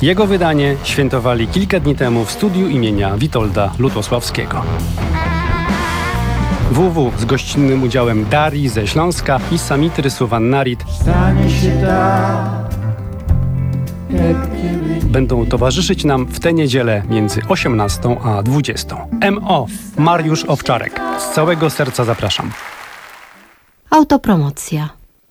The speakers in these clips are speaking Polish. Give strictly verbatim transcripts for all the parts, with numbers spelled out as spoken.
Jego wydanie świętowali kilka dni temu w studiu imienia Witolda Lutosławskiego. W W z gościnnym udziałem Darii ze Śląska i Samitry Suwannarit stanie się tak, jak kiedyś. Będą towarzyszyć nam w tę niedzielę między osiemnastą a dwudziestą. M O Mariusz Owczarek. Z całego serca zapraszam. Autopromocja.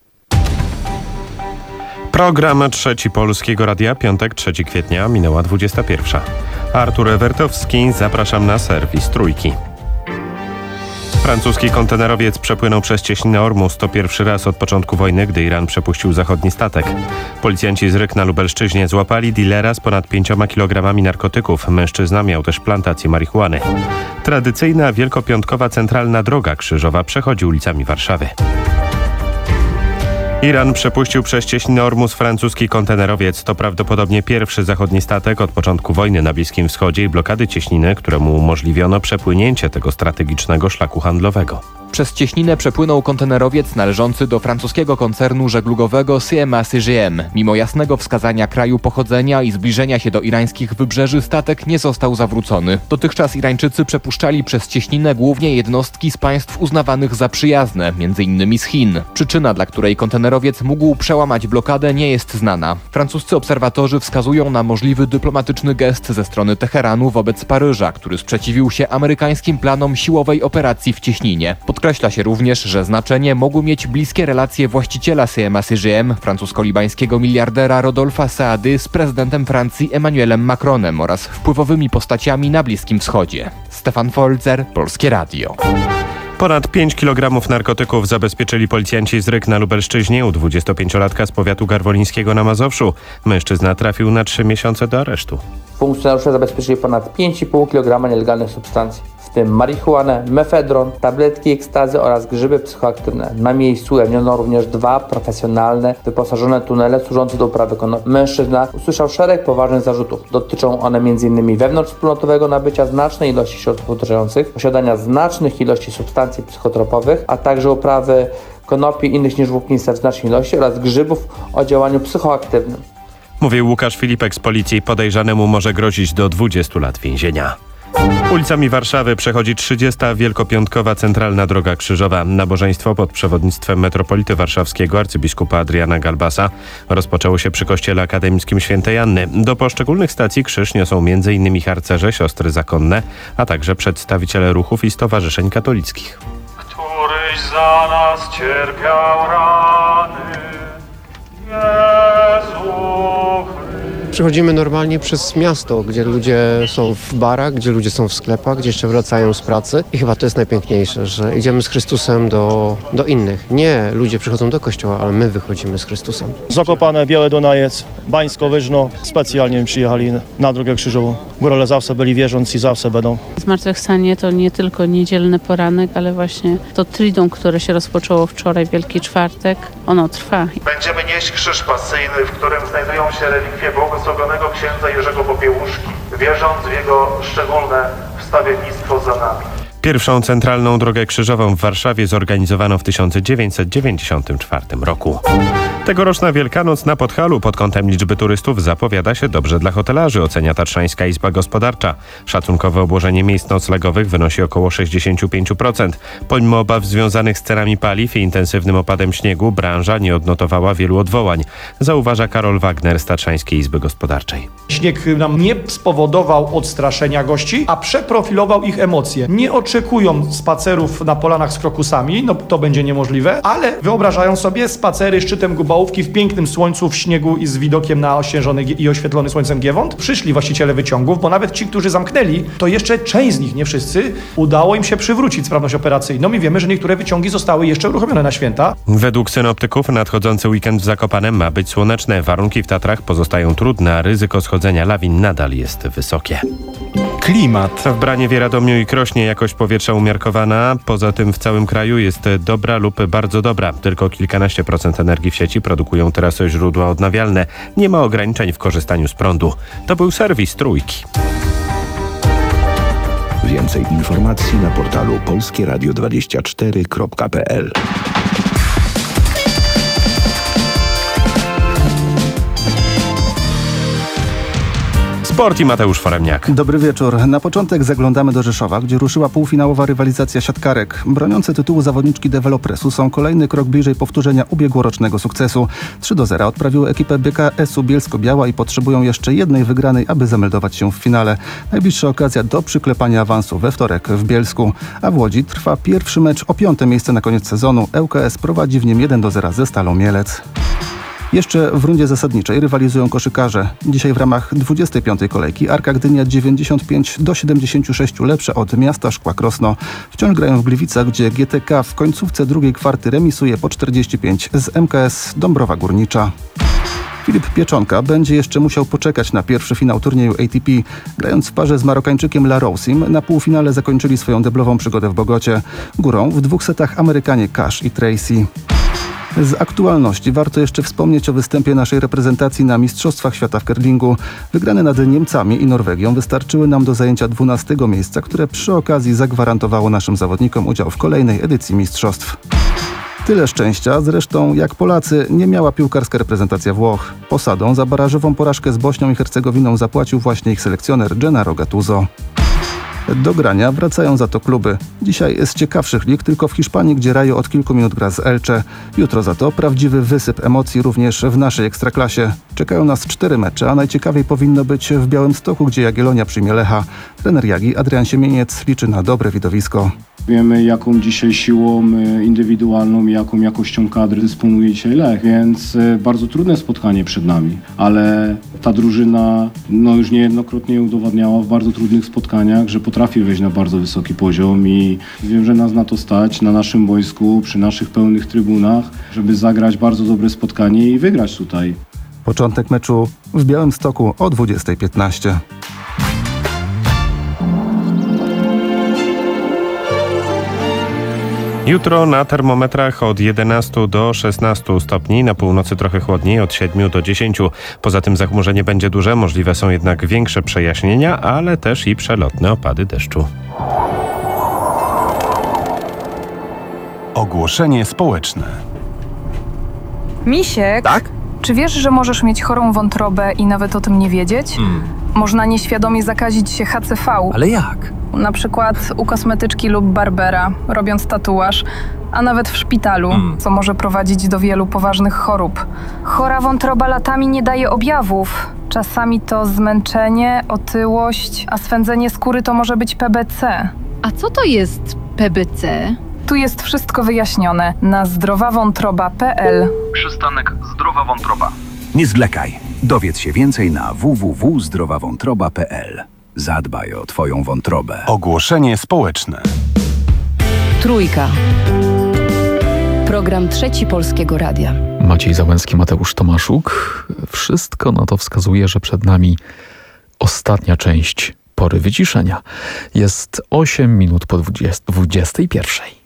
Program Trzeci Polskiego Radia, piątek, trzeciego kwietnia, minęła dwudziesta pierwsza. Artur Ewertowski, zapraszam na serwis Trójki. Francuski kontenerowiec przepłynął przez cieśninę Ormus. To pierwszy raz od początku wojny, gdy Iran przepuścił zachodni statek. Policjanci z Ryk na Lubelszczyźnie złapali dilera z ponad pięcioma kilogramami narkotyków. Mężczyzna miał też plantację marihuany. Tradycyjna wielkopiątkowa centralna droga krzyżowa przechodzi ulicami Warszawy. Iran przepuścił przez cieśninę Ormus francuski kontenerowiec. To prawdopodobnie pierwszy zachodni statek od początku wojny na Bliskim Wschodzie i blokady cieśniny, któremu umożliwiono przepłynięcie tego strategicznego szlaku handlowego. Przez cieśninę przepłynął kontenerowiec należący do francuskiego koncernu żeglugowego C M A C G M. Mimo jasnego wskazania kraju pochodzenia i zbliżenia się do irańskich wybrzeży, statek nie został zawrócony. Dotychczas Irańczycy przepuszczali przez cieśninę głównie jednostki z państw uznawanych za przyjazne, między innymi z Chin. Przyczyna, dla której kontenerowiec mógł przełamać blokadę, nie jest znana. Francuscy obserwatorzy wskazują na możliwy dyplomatyczny gest ze strony Teheranu wobec Paryża, który sprzeciwił się amerykańskim planom siłowej operacji w cieśninie. Podkreśla się również, że znaczenie mogły mieć bliskie relacje właściciela C M A C G M, francusko-libańskiego miliardera Rodolfa Saady, z prezydentem Francji Emmanuelem Macronem oraz wpływowymi postaciami na Bliskim Wschodzie. Stefan Folzer, Polskie Radio. Ponad pięć kilogramów narkotyków zabezpieczyli policjanci z Ryk na Lubelszczyźnie u dwudziestopięciolatka z powiatu garwolińskiego na Mazowszu. Mężczyzna trafił na trzy miesiące do aresztu. Funkcjonariusze zabezpieczyli ponad pięć i pół kilograma nielegalnych substancji, w tym marihuanę, mefedron, tabletki ekstazy oraz grzyby psychoaktywne. Na miejscu ujawniono również dwa profesjonalne, wyposażone tunele służące do uprawy konopi. Mężczyzna usłyszał szereg poważnych zarzutów. Dotyczą one m.in. wewnątrzwspólnotowego nabycia znacznej ilości środków odurzających, posiadania znacznych ilości substancji psychotropowych, a także uprawy konopi innych niż włókniste w znacznej ilości oraz grzybów o działaniu psychoaktywnym. Mówił Łukasz Filipek z policji. Podejrzanemu może grozić do dwudziestu lat więzienia. Ulicami Warszawy przechodzi trzydziesta wielkopiątkowa centralna droga krzyżowa. Nabożeństwo pod przewodnictwem metropolity warszawskiego arcybiskupa Adriana Galbasa rozpoczęło się przy kościele akademickim Świętej Anny. Do poszczególnych stacji krzyż niosą m.in. harcerze, siostry zakonne, a także przedstawiciele ruchów i stowarzyszeń katolickich. Któryś za nas cierpiał rany, Jezu. Przechodzimy normalnie przez miasto, gdzie ludzie są w barach, gdzie ludzie są w sklepach, gdzie jeszcze wracają z pracy. I chyba to jest najpiękniejsze, że idziemy z Chrystusem do, do innych. Nie ludzie przychodzą do kościoła, ale my wychodzimy z Chrystusem. Zakopane, Białe Dunajec, Bańsko-Wyżno. Specjalnie przyjechali na drogę krzyżową. Górale zawsze byli wierzący i zawsze będą. Zmartwychwstanie to nie tylko niedzielny poranek, ale właśnie to triduum, które się rozpoczęło wczoraj, Wielki Czwartek, ono trwa. Będziemy nieść krzyż pasyjny, w którym znajdują się relikwie błogosławionego księdza Jerzego Popiełuszki, wierząc w jego szczególne wstawiennictwo za nami. Pierwszą centralną drogę krzyżową w Warszawie zorganizowano w tysiąc dziewięćset dziewięćdziesiątym czwartym roku. Tegoroczna Wielkanoc na Podhalu pod kątem liczby turystów zapowiada się dobrze dla hotelarzy, ocenia Tatrzańska Izba Gospodarcza. Szacunkowe obłożenie miejsc noclegowych wynosi około sześćdziesiąt pięć procent. Pomimo obaw związanych z cenami paliw i intensywnym opadem śniegu, branża nie odnotowała wielu odwołań, zauważa Karol Wagner z Tatrzańskiej Izby Gospodarczej. Śnieg nam nie spowodował odstraszenia gości, a przeprofilował ich emocje. Nie oczekują spacerów na polanach z krokusami, no to będzie niemożliwe, ale wyobrażają sobie spacery szczytem Gubałówki w pięknym słońcu, w śniegu i z widokiem na ościeżony i oświetlony słońcem Giewont. Przyszli właściciele wyciągów, bo nawet ci, którzy zamknęli, to jeszcze część z nich, nie wszyscy, udało im się przywrócić sprawność operacyjną i wiemy, że niektóre wyciągi zostały jeszcze uruchomione na święta. Według synoptyków nadchodzący weekend w Zakopanem ma być słoneczny. Warunki w Tatrach pozostają trudne, a ryzyko schodzenia lawin nadal jest wysokie. Klimat. W Braniewie, Radomiu i Krośnie jakość powietrza umiarkowana. Poza tym w całym kraju jest dobra lub bardzo dobra. Tylko kilkanaście procent energii w sieci produkują teraz źródła odnawialne. Nie ma ograniczeń w korzystaniu z prądu. To był serwis Trójki. Więcej informacji na portalu polskie radio dwadzieścia cztery kropka p l. Sport i Mateusz Foremniak. Dobry wieczór. Na początek zaglądamy do Rzeszowa, gdzie ruszyła półfinałowa rywalizacja siatkarek. Broniące tytułu zawodniczki Developresu są kolejny krok bliżej powtórzenia ubiegłorocznego sukcesu. trzy do zera odprawiły ekipę B K S-u Bielsko-Biała i potrzebują jeszcze jednej wygranej, aby zameldować się w finale. Najbliższa okazja do przyklepania awansu we wtorek w Bielsku. A w Łodzi trwa pierwszy mecz o piąte miejsce na koniec sezonu. L K S prowadzi w nim jeden do zera ze Stalą Mielec. Jeszcze w rundzie zasadniczej rywalizują koszykarze. Dzisiaj w ramach dwudziestej piątej kolejki Arka Gdynia dziewięćdziesiąt pięć do siedemdziesięciu sześciu lepsze od Miasta Szkła Krosno. Wciąż grają w Gliwicach, gdzie G T K w końcówce drugiej kwarty remisuje po czterdzieści pięć z M K S Dąbrowa Górnicza. Filip Pieczonka będzie jeszcze musiał poczekać na pierwszy finał turnieju A T P. Grając w parze z Marokańczykiem Larousim, na półfinale zakończyli swoją deblową przygodę w Bogocie. Górą w dwóch setach Amerykanie Cash i Tracy. Z aktualności warto jeszcze wspomnieć o występie naszej reprezentacji na Mistrzostwach Świata w curlingu. Wygrane nad Niemcami i Norwegią wystarczyły nam do zajęcia dwunastego miejsca, które przy okazji zagwarantowało naszym zawodnikom udział w kolejnej edycji mistrzostw. Tyle szczęścia, zresztą jak Polacy, nie miała piłkarska reprezentacja Włoch. Posadą za barażową porażkę z Bośnią i Hercegowiną zapłacił właśnie ich selekcjoner Gennaro Gattuso. Do grania wracają za to kluby. Dzisiaj z ciekawszych lig tylko w Hiszpanii, gdzie Rayo od kilku minut gra z Elche. Jutro za to prawdziwy wysyp emocji również w naszej Ekstraklasie. Czekają nas cztery mecze, a najciekawiej powinno być w Białymstoku, gdzie Jagiellonia przyjmie Lecha. Trener Jagi, Adrian Siemieniec, liczy na dobre widowisko. Wiemy, jaką dzisiaj siłą indywidualną i jaką jakością kadry dysponuje dzisiaj Lech, więc bardzo trudne spotkanie przed nami, ale ta drużyna no, już niejednokrotnie udowadniała w bardzo trudnych spotkaniach, że potrafi wejść na bardzo wysoki poziom i wiem, że nas na to stać, na naszym boisku, przy naszych pełnych trybunach, żeby zagrać bardzo dobre spotkanie i wygrać tutaj. Początek meczu w Białymstoku o dwudziestej piętnaście. Jutro na termometrach od jedenastu do szesnastu stopni, na północy trochę chłodniej, od siedmiu do dziesięciu. Poza tym zachmurzenie będzie duże, możliwe są jednak większe przejaśnienia, ale też i przelotne opady deszczu. Ogłoszenie społeczne. Misiek, Tak? czy wiesz, że możesz mieć chorą wątrobę i nawet o tym nie wiedzieć? Hmm. Można nieświadomie zakazić się H C V. Ale jak? Na przykład u kosmetyczki lub barbera, robiąc tatuaż, a nawet w szpitalu, Hmm. co może prowadzić do wielu poważnych chorób. Chora wątroba latami nie daje objawów. Czasami to zmęczenie, otyłość, a swędzenie skóry to może być P B C. A co to jest P B C? Tu jest wszystko wyjaśnione na zdrowawątroba kropka p l. Przystanek Zdrowa Wątroba. Nie zwlekaj. Dowiedz się więcej na w w w kropka zdrowawątroba kropka p l. Zadbaj o twoją wątrobę. Ogłoszenie społeczne. Trójka. Program Trzeci Polskiego Radia. Maciej Załęcki, Mateusz Tomaszuk. Wszystko na to wskazuje, że przed nami ostatnia część pory wyciszenia. Jest osiem minut po dwudziestej pierwszej.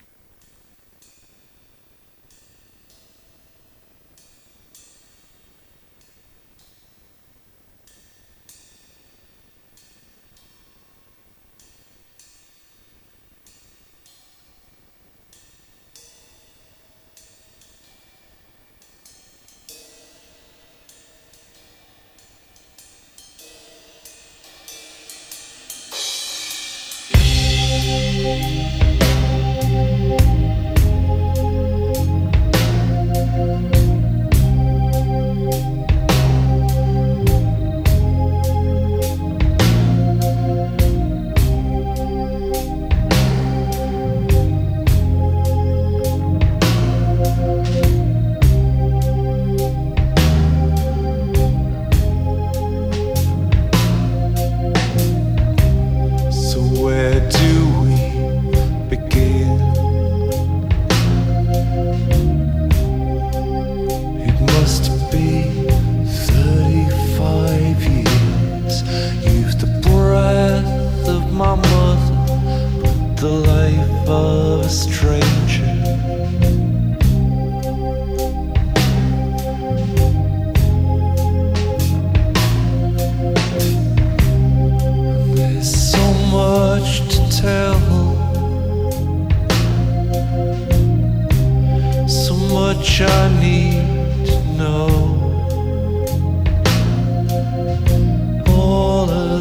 much I need to know. All of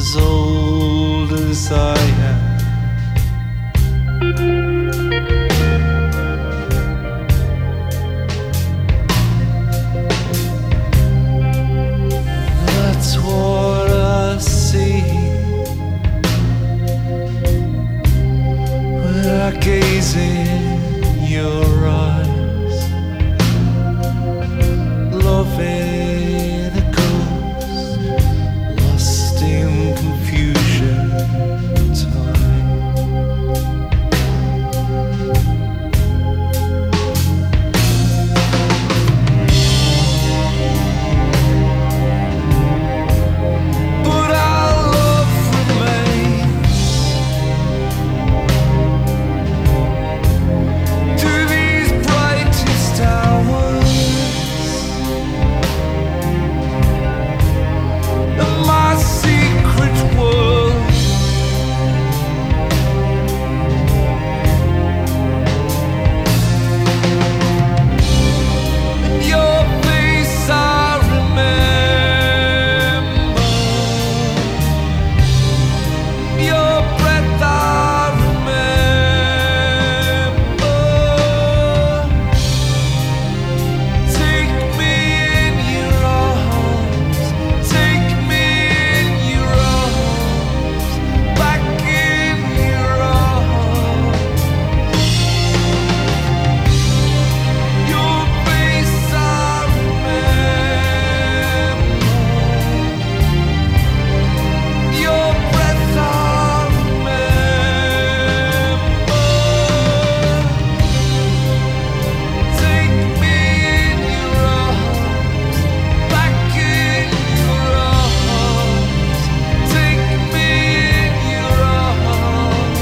as old as I am. That's what I see when I gaze in your eyes. Loving a ghost lost in confusion time. But our love remains through these brightest hours. Of my secret world, and your face I remember, your breath I remember. Take me in your arms, take me in your arms, back in your arms. Your face I remember, your breath I remember. Take me in your arms, back in your arms. Take me in your arms.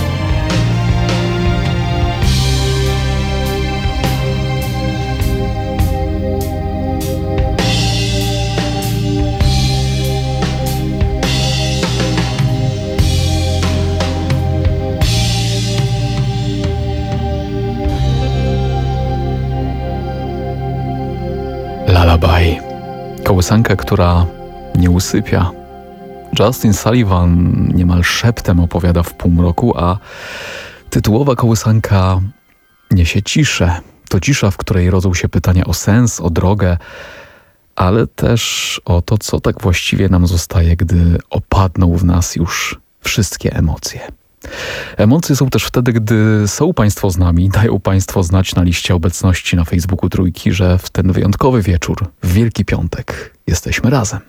Lullaby. Kołysanka, która nie usypia. Justin Sullivan niemal szeptem opowiada w półmroku, a tytułowa kołysanka niesie ciszę. To cisza, w której rodzą się pytania o sens, o drogę, ale też o to, co tak właściwie nam zostaje, gdy opadną w nas już wszystkie emocje. Emocje są też wtedy, gdy są Państwo z nami, dają Państwo znać na liście obecności na Facebooku Trójki, że w ten wyjątkowy wieczór, w Wielki Piątek, jesteśmy razem.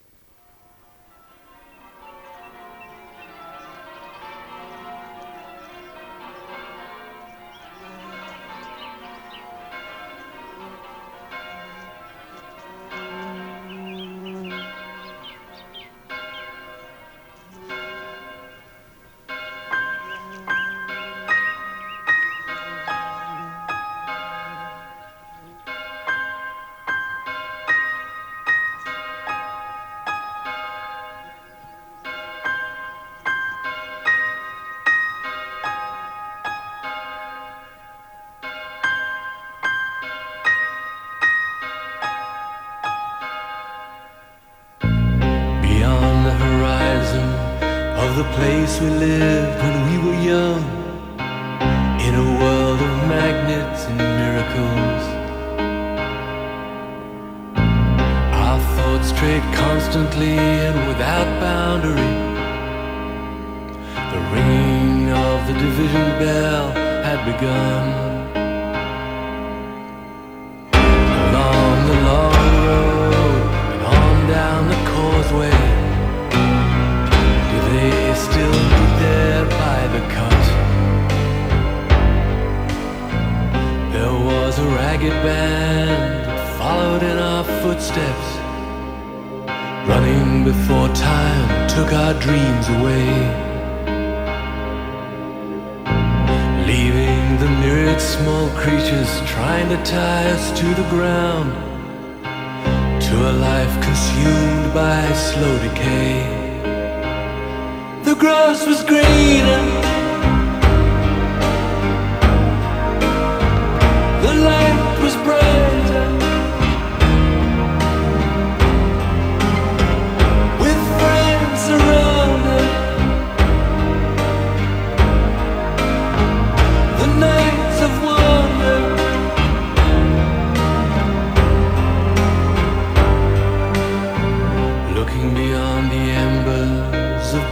Beyond the horizon of the place we lived when we were young, in a world of magnets and miracles, our thoughts strayed constantly and without boundary. The ringing of the division bell had begun. Along the long road and on down the causeway, do they still meet there by the cut? There was a ragged band that followed in our footsteps, running before time took our dreams away, leaving the myriad small creatures trying to tie us to the ground, to a life consumed by slow decay. The grass was greener, the light was brighter, with friends around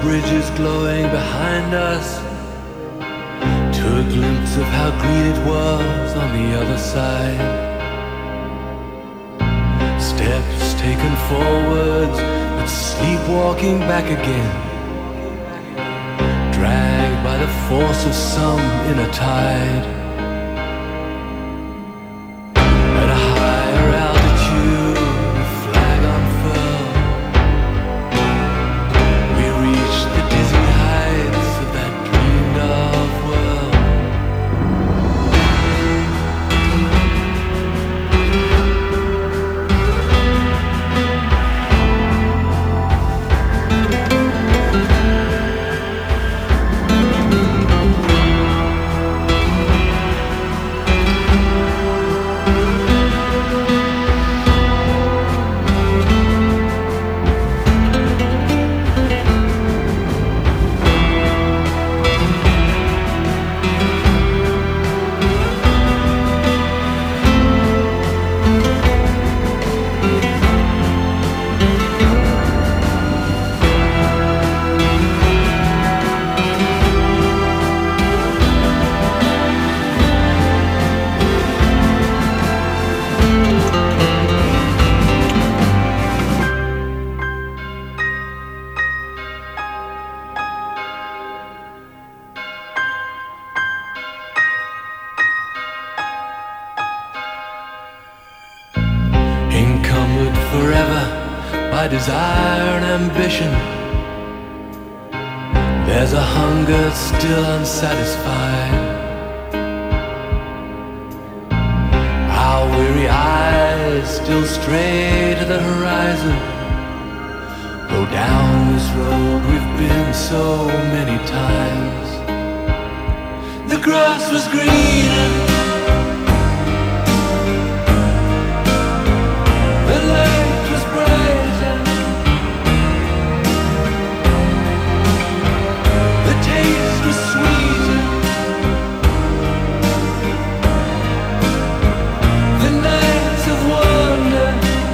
bridges glowing behind us, to a glimpse of how green it was on the other side. Steps taken forwards, but sleepwalking back again, dragged by the force of some inner tide. At a higher altitude, the flag unfurled, we reached the dizzy heights of that dreamed of world. Encumbered forever by desire and ambition, there's a hunger still unsatisfied. Our weary eyes still stray to the horizon, though down this road we've been so many times. The grass was greener, the light was brighter, the taste was sweeter, the nights of wonder,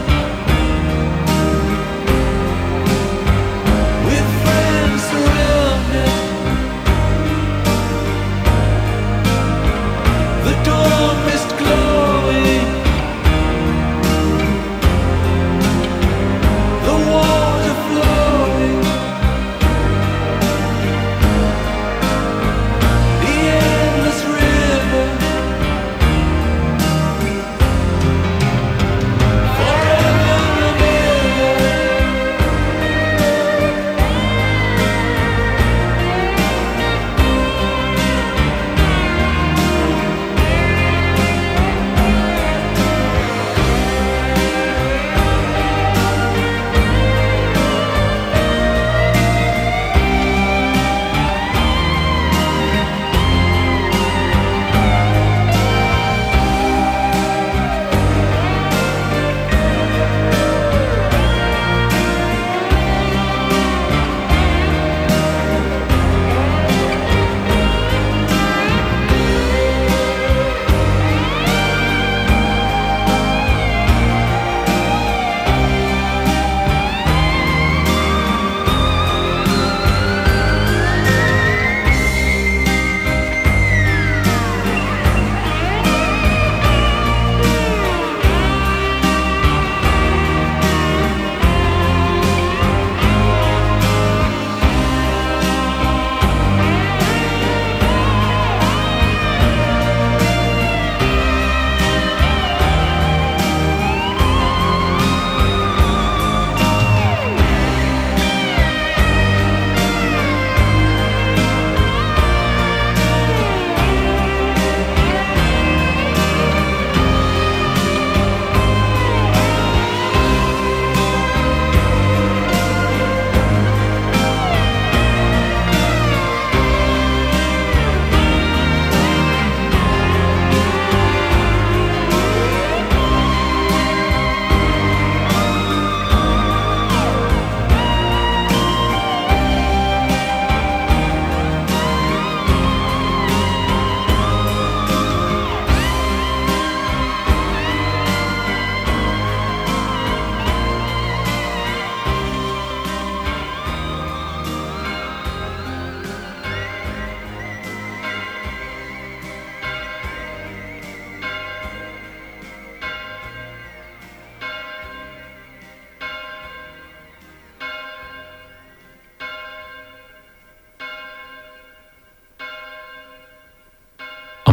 with friends surrounded, the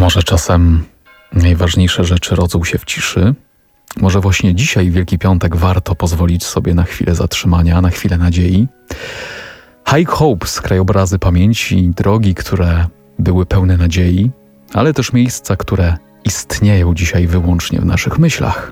Może czasem najważniejsze rzeczy rodzą się w ciszy? Może właśnie dzisiaj, w Wielki Piątek, warto pozwolić sobie na chwilę zatrzymania, na chwilę nadziei? High Hopes, krajobrazy pamięci, drogi, które były pełne nadziei, ale też miejsca, które istnieją dzisiaj wyłącznie w naszych myślach.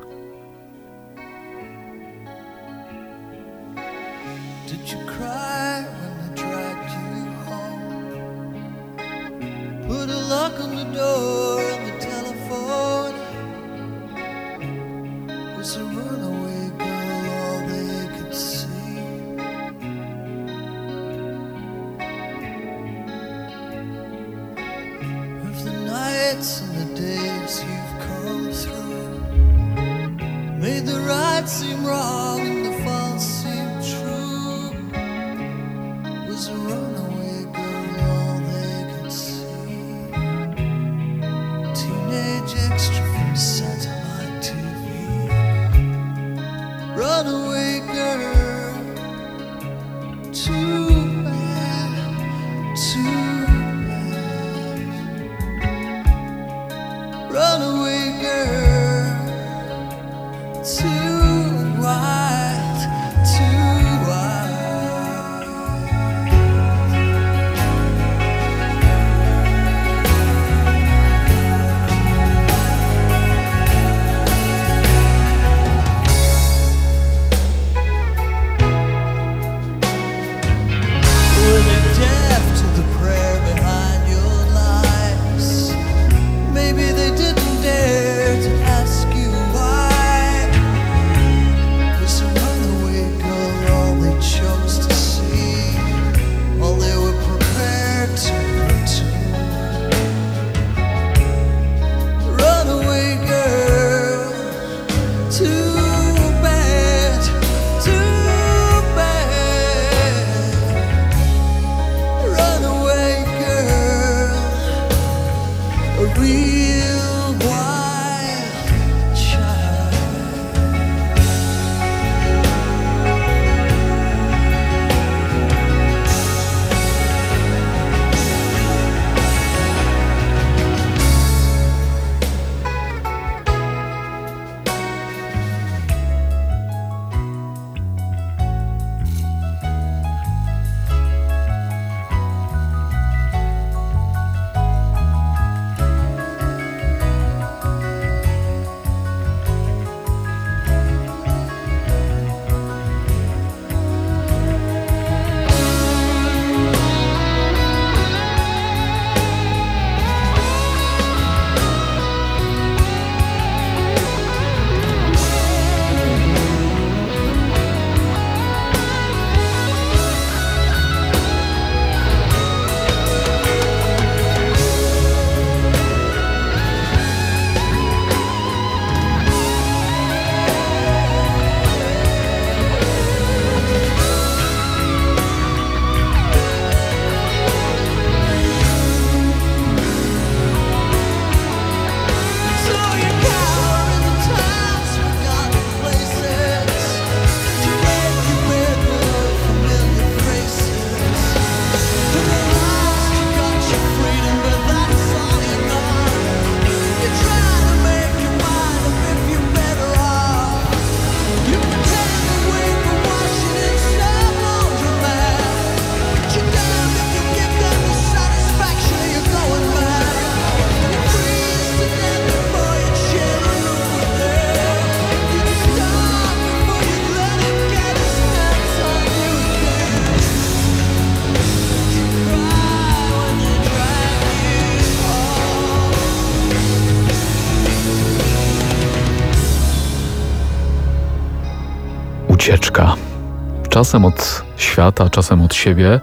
Ucieczka. Czasem od świata, czasem od siebie,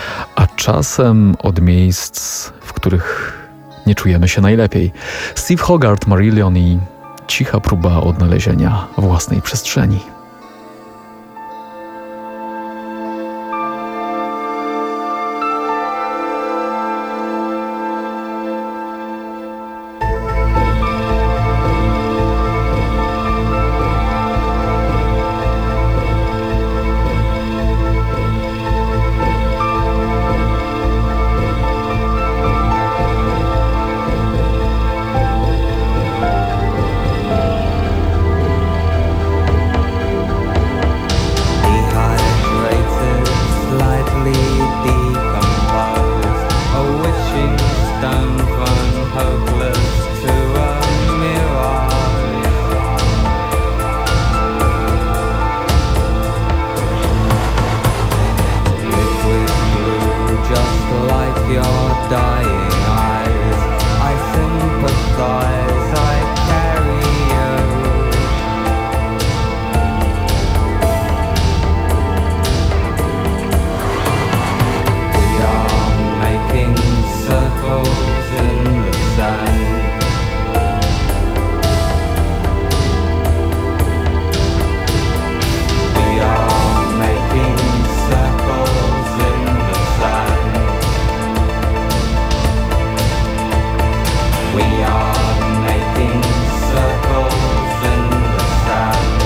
a czasem od miejsc, w których nie czujemy się najlepiej. Steve Hogarth, Marillion i cicha próba odnalezienia własnej przestrzeni. dying eyes. I sympathize, I carry you. We are making circles in the sand. We are making circles in the sand. We are making circles in the sand.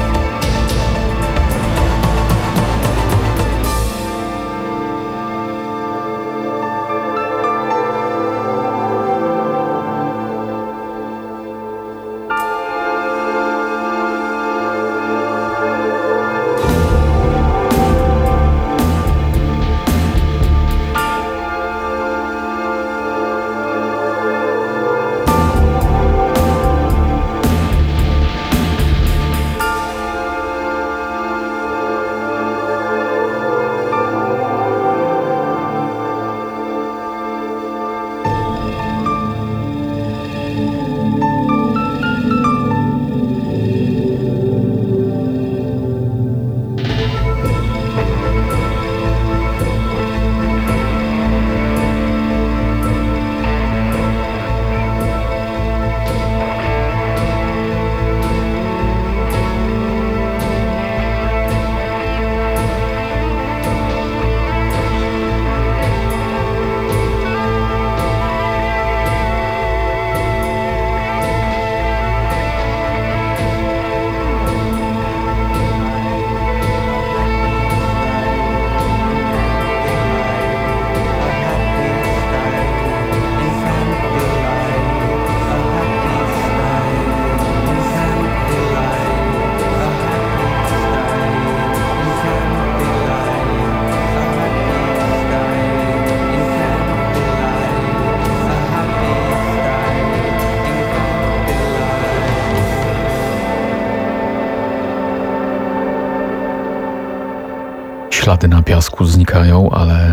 Ślady na piasku znikają, ale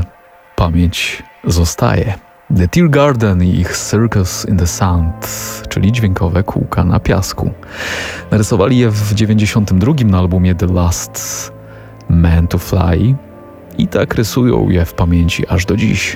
pamięć zostaje. The Tear Garden i ich Circus in the Sand, czyli dźwiękowe kółka na piasku. Narysowali je w dziewięćdziesiątym drugim na albumie The Last Man to Fly i tak rysują je w pamięci aż do dziś.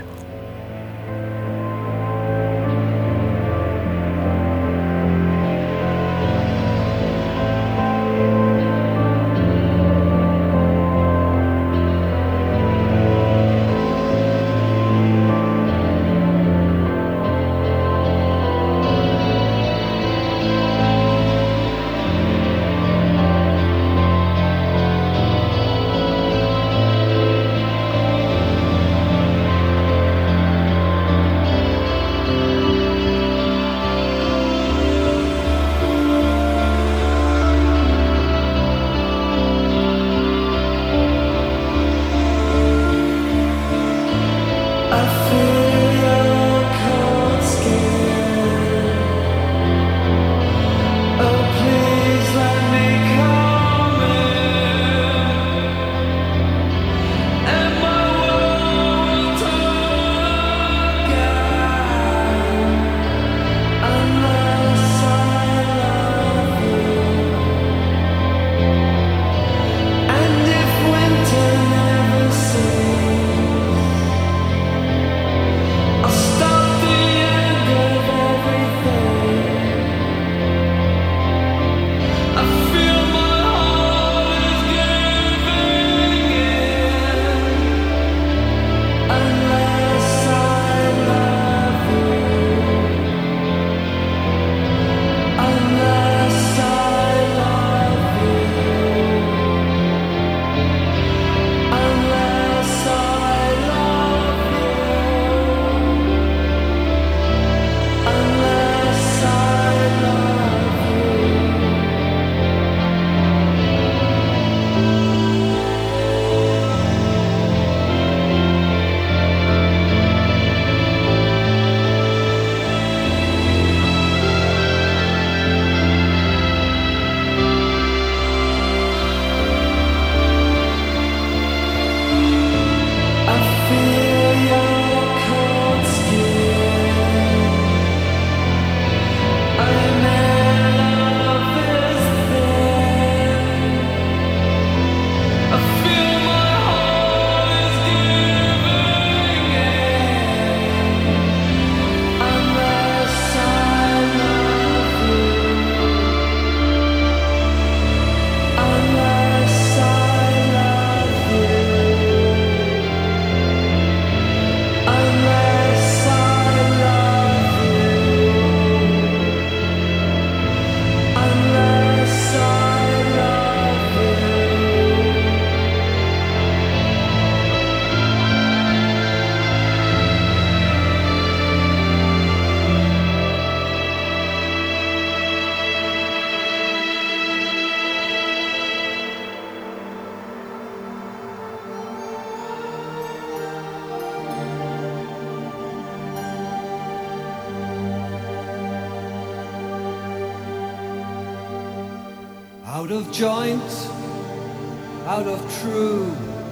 out of joint, out of true,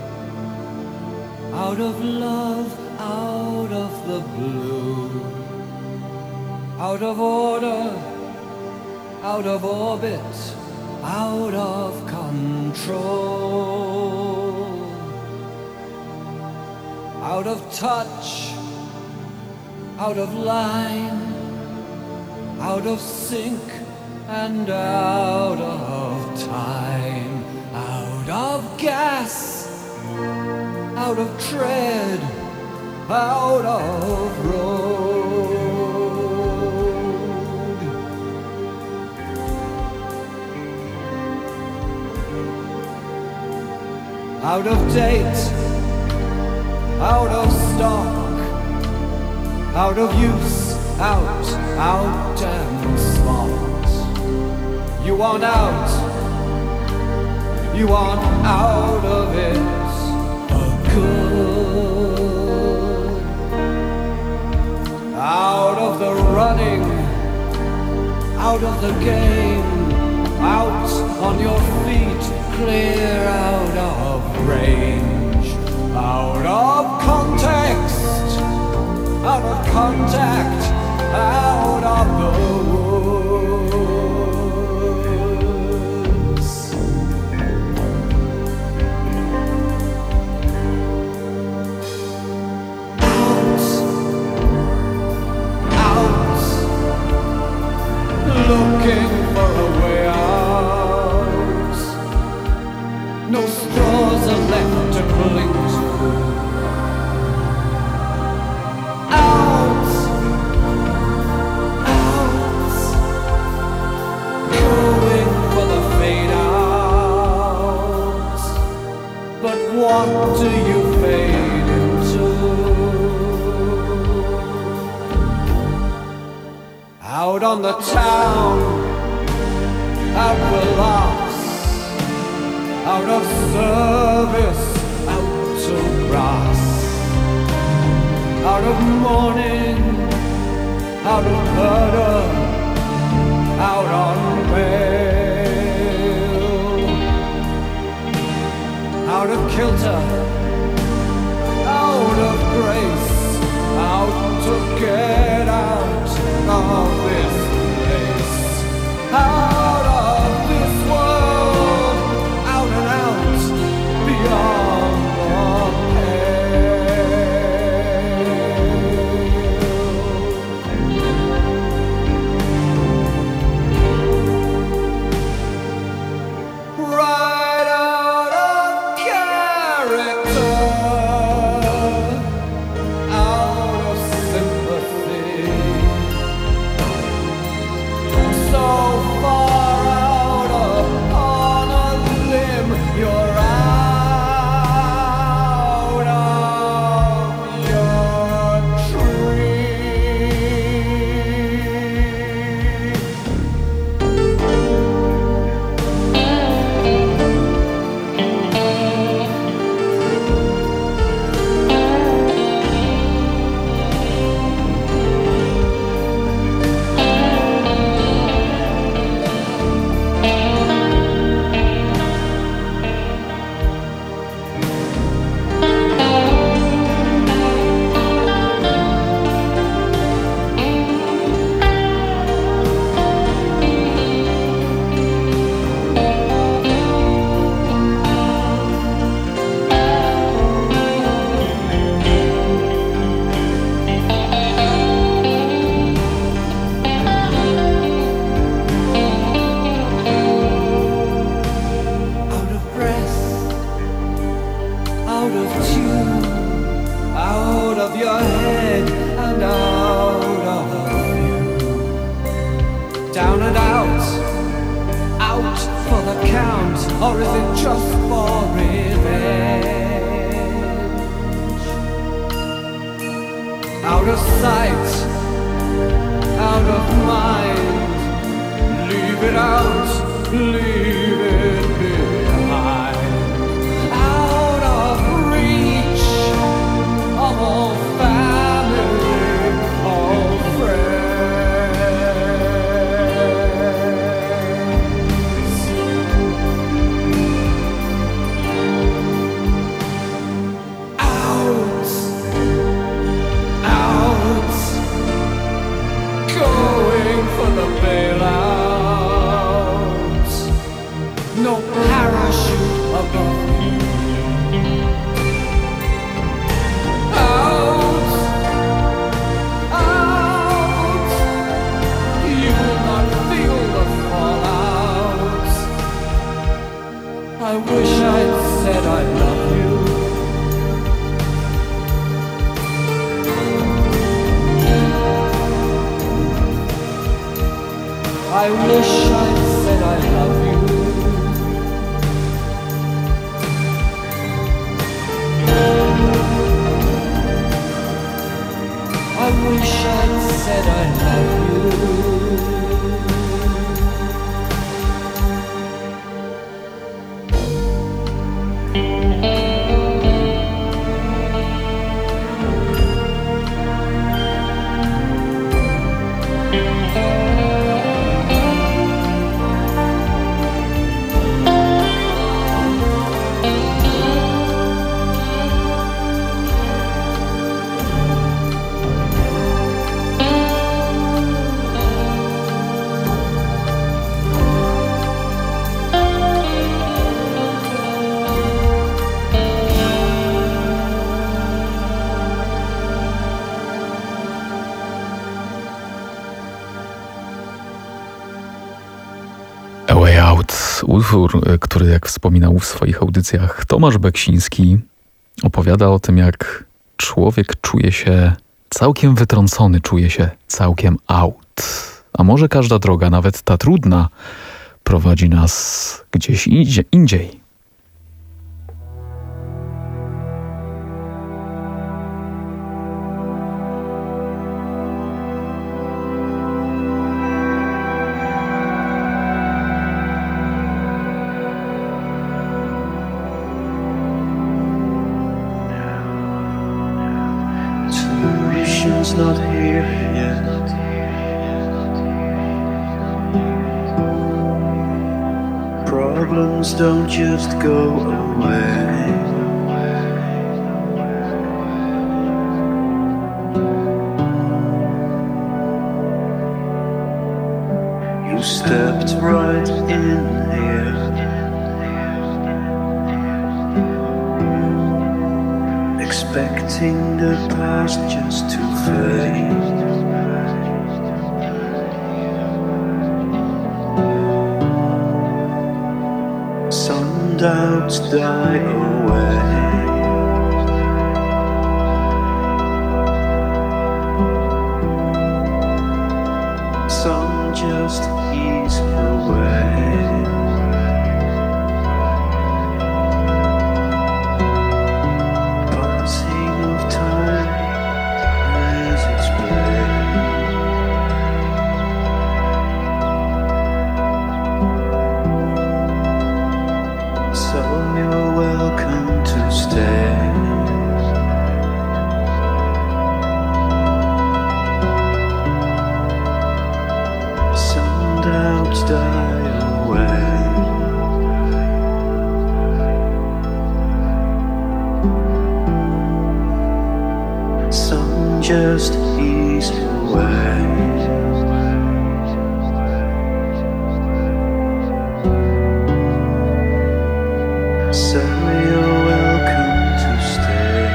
out of love, out of the blue, out of order, out of orbit, out of control, out of touch, out of line, out of sync and out of time, out of gas, out of tread, out of road, out of date, out of stock, out of use, out, out and smart. You want out, you want out of it for good. Out of the running, out of the game, out on your feet, clear out of range, out of context, out of contact, out of the woods. Looking for a way out. No straws are left to cling to. Out, out, going for the fade out. But what do you fade into? Out on the town, out with loss, out of service, out to grass, out of mourning, out of murder, out on bail, out of kilter, out of grace, out to get out of this place, out of this world, out and out, beyond the pale. Right out of character, out of sympathy. So far out upon a limb, you're out of your tree. Out of breath, out of tune, out of your head and out of you. Down and out, out for the count, or is it just for revenge? Out of sight, out of mind, leave it out, leave it behind. Out of reach of all family, all friends. I wish I said I love you. I wish I'd said I love you. A Way Out, utwór, który, jak wspominał w swoich audycjach Tomasz Beksiński, opowiada o tym, jak człowiek czuje się całkiem wytrącony, czuje się całkiem out. A może każda droga, nawet ta trudna, prowadzi nas gdzieś indziej. Not here yet. Problems don't just go away. You stepped right in here, expecting the past just to fade. Some doubts die away. Some just ease away. Just ease away. So you're welcome to stay.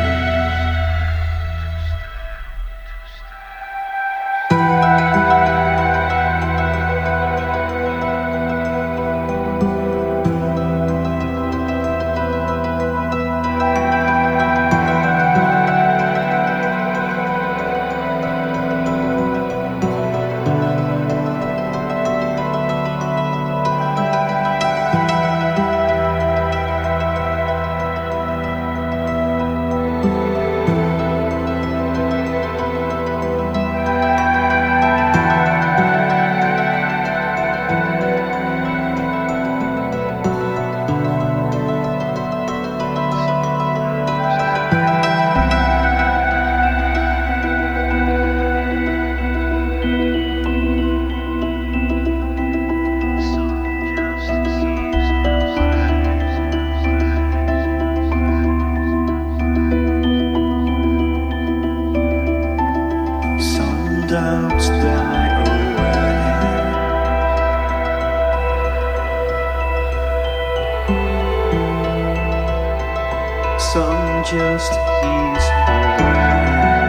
Some just ease away.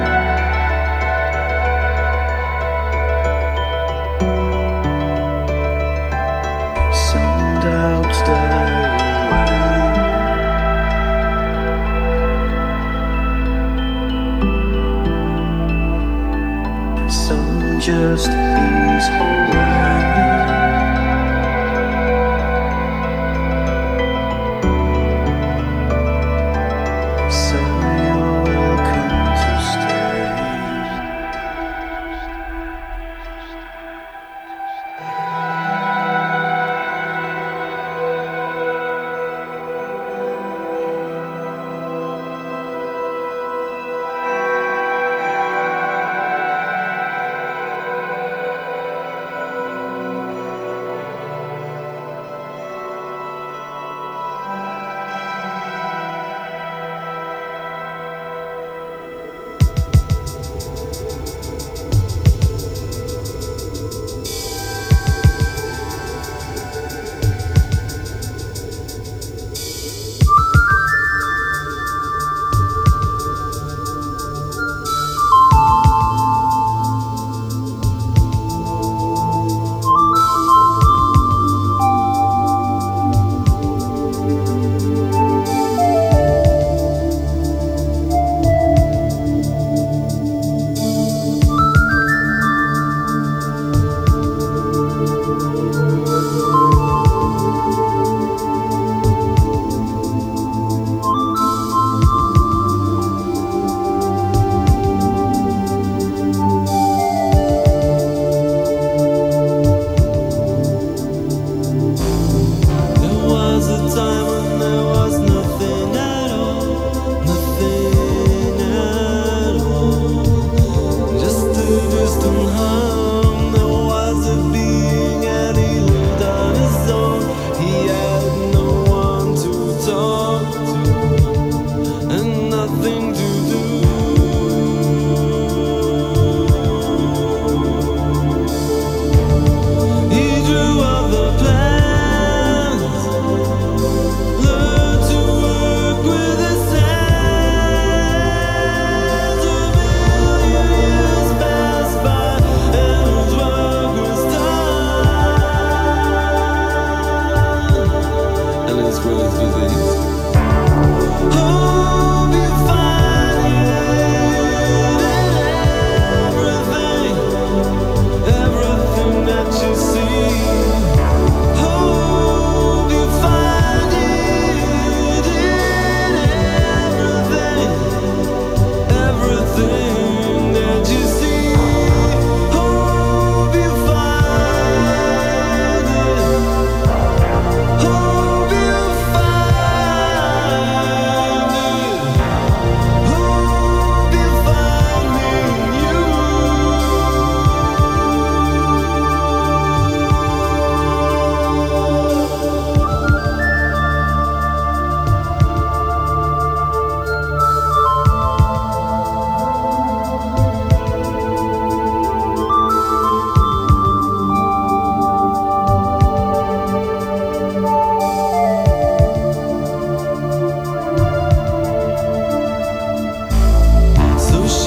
Some doubts die away. Some just ease away.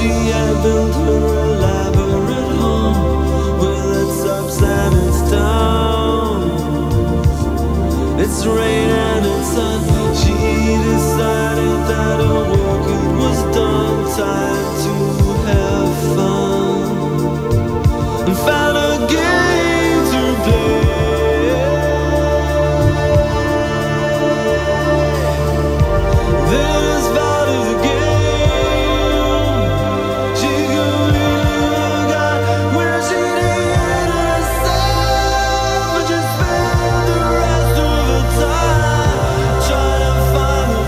She had built her elaborate home with its ups and its downs, its rain and its sun. She decided that her work it was done, time to have fun, and found a game to play. This part of the game, she completely forgot where she'd hidden herself, and just spent the rest of her time trying to find the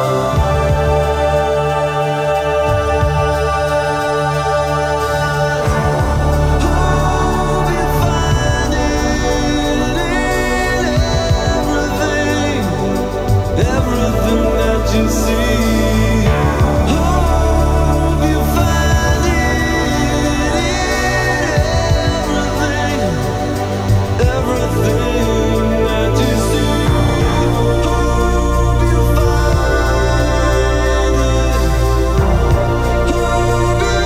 everything that you see. Hope you find it in everything, everything that you see. Hope you find it. Hope you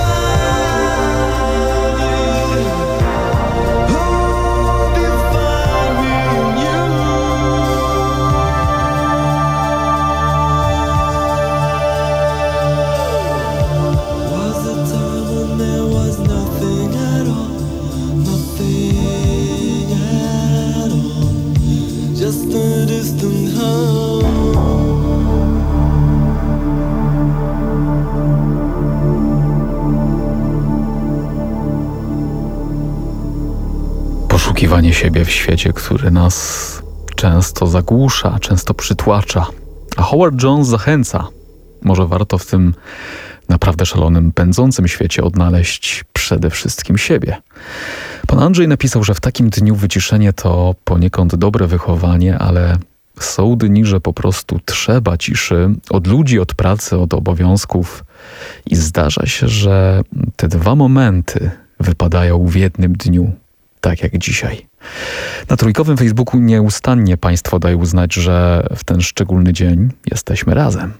find it. Hope you find me in you. Was the time when there was nothing at all, nothing at all, just a distant hum. Poszukiwanie siebie w świecie, który nas często zagłusza, często przytłacza. A Howard Jones zachęca. Może warto w tym naprawdę szalonym, pędzącym świecie odnaleźć przede wszystkim siebie. Pan Andrzej napisał, że w takim dniu wyciszenie to poniekąd dobre wychowanie, ale są dni, że po prostu trzeba ciszy od ludzi, od pracy, od obowiązków i zdarza się, że te dwa momenty wypadają w jednym dniu, tak jak dzisiaj. Na trójkowym Facebooku nieustannie Państwo dają znać, że w ten szczególny dzień jesteśmy razem.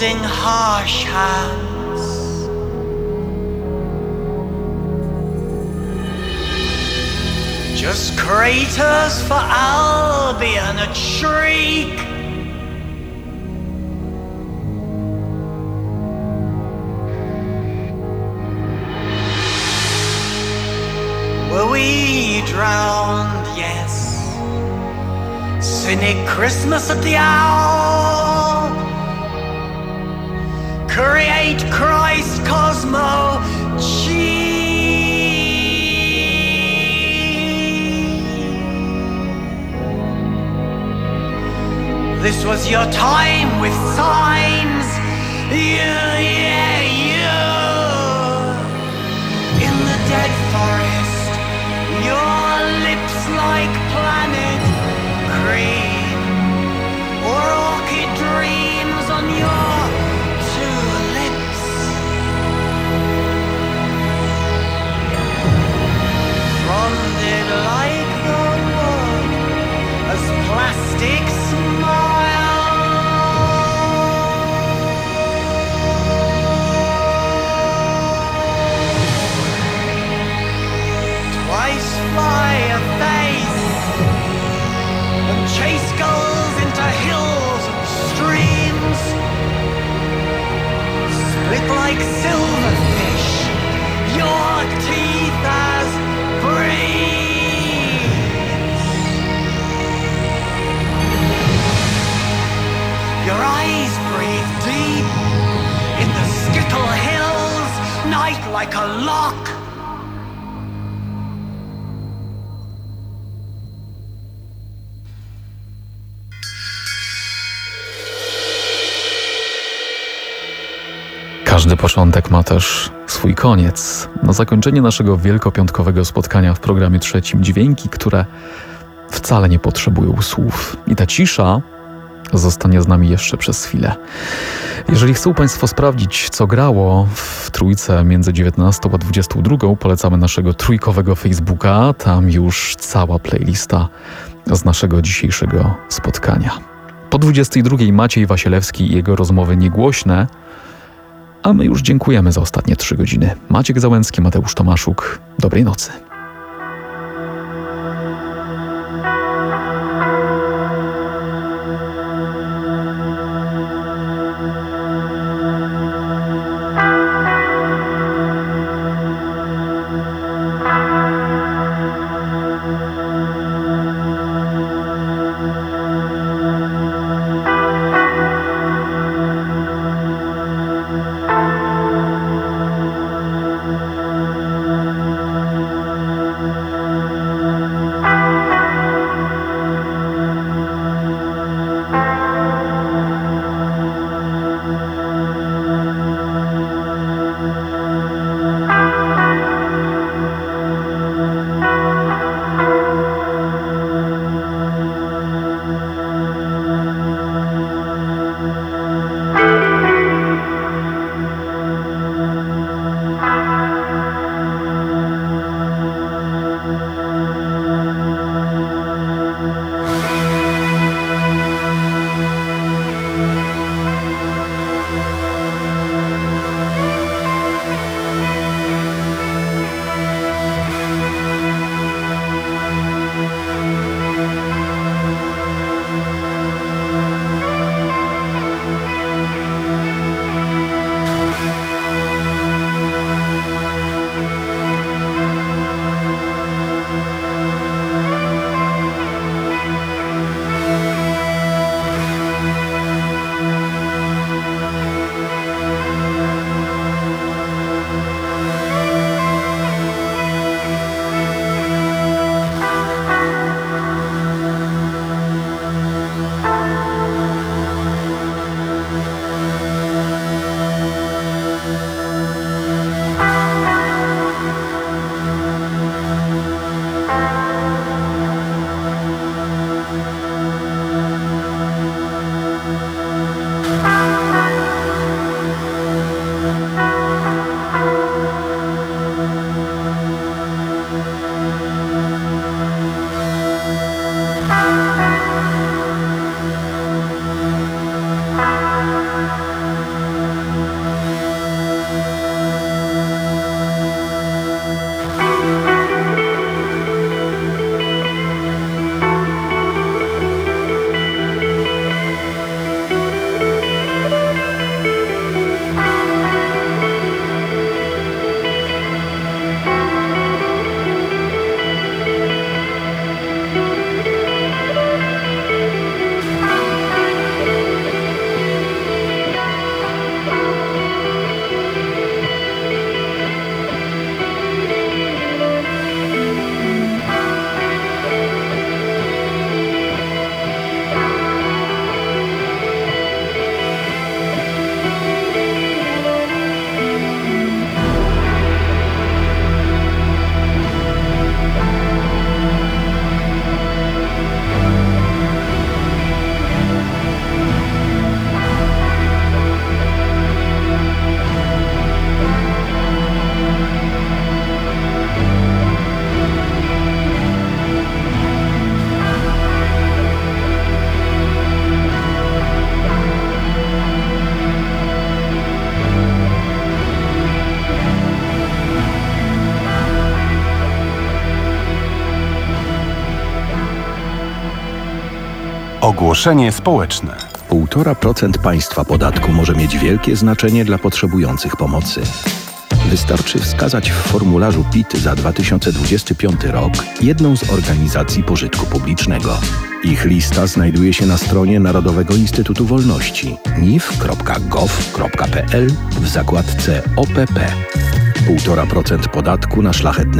holding harsh hands. Just craters for Albion, a shriek. Were we drowned? Yes. Cynic Christmas at the owl. Create Christ Cosmo Chi. This was your time with signs. Yeah, yeah, yeah. In the dead forest, your lips like planet green, or orchid dreams on your two lips. Fronded like the wood as plastic smile. Twice fly a face and chase gulls into hills and streams. Split like silverfish, your teeth as breeze. Your eyes breathe deep in the Skittle Hills, night like a lock. Każdy początek ma też swój koniec. Na zakończenie naszego wielkopiątkowego spotkania w programie trzecim dźwięki, które wcale nie potrzebują słów. I ta cisza zostanie z nami jeszcze przez chwilę. Jeżeli chcą Państwo sprawdzić, co grało w trójce między dziewiętnastą a dwudziestą drugą, polecamy naszego trójkowego Facebooka. Tam już cała playlista z naszego dzisiejszego spotkania. Po dwudziestej drugiej Maciej Wasielewski i jego rozmowy niegłośne, a my już dziękujemy za ostatnie trzy godziny. Maciek Załęcki, Mateusz Tomaszuk. Dobrej nocy. Ogłoszenie społeczne. Półtora procent państwa podatku może mieć wielkie znaczenie dla potrzebujących pomocy. Wystarczy wskazać w formularzu P I T za dwa tysiące dwudziesty piąty rok jedną z organizacji pożytku publicznego. Ich lista znajduje się na stronie Narodowego Instytutu Wolności n i f kropka gov kropka p l w zakładce O P P. Półtora procent podatku na szlachetne